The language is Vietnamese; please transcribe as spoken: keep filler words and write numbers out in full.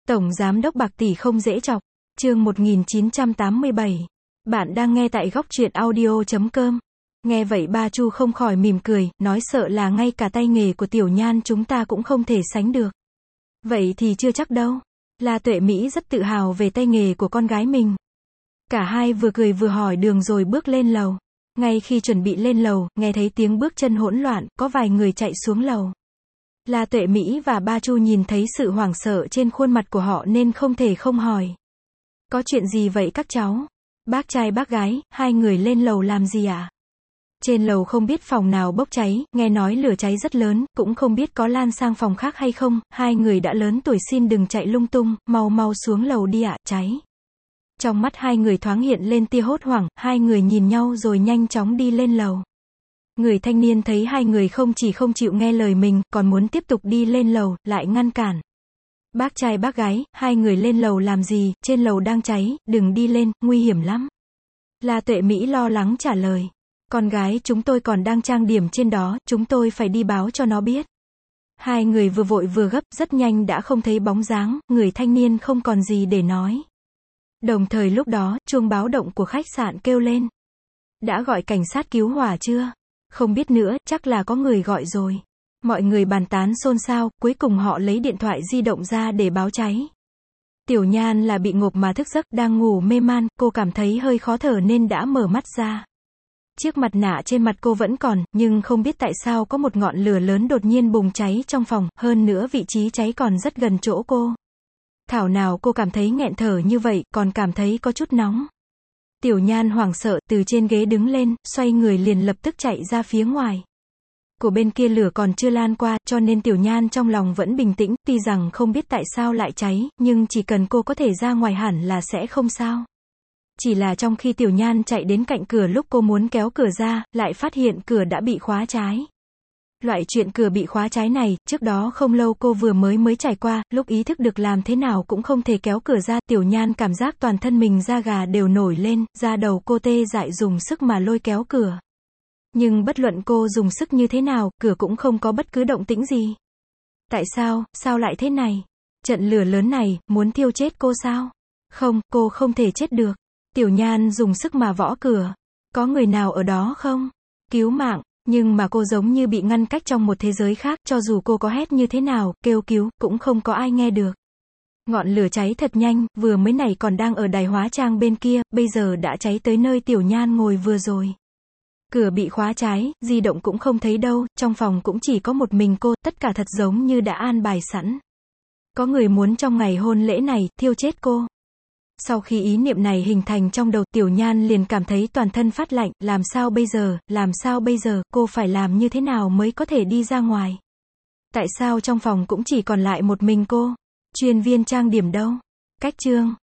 Tổng giám đốc bạc tỷ không dễ chọc. Chương một nghìn chín trăm tám mươi bảy. Bạn đang nghe tại góc truyện audio chấm com. Nghe vậy ba Chu không khỏi mỉm cười, nói sợ là ngay cả tay nghề của Tiểu Nhan chúng ta cũng không thể sánh được. Vậy thì chưa chắc đâu. La Tuệ Mỹ rất tự hào về tay nghề của con gái mình. Cả hai vừa cười vừa hỏi đường rồi bước lên lầu. Ngay khi chuẩn bị lên lầu, nghe thấy tiếng bước chân hỗn loạn, có vài người chạy xuống lầu. La Tuệ Mỹ và ba Chu nhìn thấy sự hoảng sợ trên khuôn mặt của họ nên không thể không hỏi. Có chuyện gì vậy các cháu? Bác trai bác gái, hai người lên lầu làm gì ạ? À? Trên lầu không biết phòng nào bốc cháy, nghe nói lửa cháy rất lớn, cũng không biết có lan sang phòng khác hay không, hai người đã lớn tuổi xin đừng chạy lung tung, mau mau xuống lầu đi ạ, cháy. Trong mắt hai người thoáng hiện lên tia hốt hoảng, hai người nhìn nhau rồi nhanh chóng đi lên lầu. Người thanh niên thấy hai người không chỉ không chịu nghe lời mình, còn muốn tiếp tục đi lên lầu, lại ngăn cản. Bác trai bác gái, hai người lên lầu làm gì, trên lầu đang cháy, đừng đi lên, nguy hiểm lắm. La Tuệ Mỹ lo lắng trả lời. Con gái chúng tôi còn đang trang điểm trên đó, chúng tôi phải đi báo cho nó biết. Hai người vừa vội vừa gấp, rất nhanh đã không thấy bóng dáng, người thanh niên không còn gì để nói. Đồng thời lúc đó, chuông báo động của khách sạn kêu lên. Đã gọi cảnh sát cứu hỏa chưa? Không biết nữa, chắc là có người gọi rồi. Mọi người bàn tán xôn xao, cuối cùng họ lấy điện thoại di động ra để báo cháy. Tiểu Nhan là bị ngộp mà thức giấc, đang ngủ mê man, cô cảm thấy hơi khó thở nên đã mở mắt ra. Chiếc mặt nạ trên mặt cô vẫn còn, nhưng không biết tại sao có một ngọn lửa lớn đột nhiên bùng cháy trong phòng, hơn nữa vị trí cháy còn rất gần chỗ cô. Thảo nào cô cảm thấy nghẹn thở như vậy, còn cảm thấy có chút nóng. Tiểu Nhan hoảng sợ, từ trên ghế đứng lên, xoay người liền lập tức chạy ra phía ngoài. Của bên kia lửa còn chưa lan qua, cho nên Tiểu Nhan trong lòng vẫn bình tĩnh, tuy rằng không biết tại sao lại cháy, nhưng chỉ cần cô có thể ra ngoài hẳn là sẽ không sao. Chỉ là trong khi Tiểu Nhan chạy đến cạnh cửa lúc cô muốn kéo cửa ra, lại phát hiện cửa đã bị khóa trái. Loại chuyện cửa bị khóa trái này, trước đó không lâu cô vừa mới mới trải qua, lúc ý thức được làm thế nào cũng không thể kéo cửa ra, Tiểu Nhan cảm giác toàn thân mình da gà đều nổi lên, da đầu cô tê dại dùng sức mà lôi kéo cửa. Nhưng bất luận cô dùng sức như thế nào, cửa cũng không có bất cứ động tĩnh gì. Tại sao, sao lại thế này? Trận lửa lớn này, muốn thiêu chết cô sao? Không, cô không thể chết được. Tiểu Nhan dùng sức mà võ cửa. Có người nào ở đó không? Cứu mạng. Nhưng mà cô giống như bị ngăn cách trong một thế giới khác, cho dù cô có hét như thế nào, kêu cứu, cũng không có ai nghe được. Ngọn lửa cháy thật nhanh, vừa mới này còn đang ở đài hóa trang bên kia, bây giờ đã cháy tới nơi Tiểu Nhan ngồi vừa rồi. Cửa bị khóa trái, di động cũng không thấy đâu, trong phòng cũng chỉ có một mình cô, tất cả thật giống như đã an bài sẵn. Có người muốn trong ngày hôn lễ này, thiêu chết cô. Sau khi ý niệm này hình thành trong đầu, Tiểu Nhan liền cảm thấy toàn thân phát lạnh, làm sao bây giờ, làm sao bây giờ, cô phải làm như thế nào mới có thể đi ra ngoài? Tại sao trong phòng cũng chỉ còn lại một mình cô? Chuyên viên trang điểm đâu? Cách chương.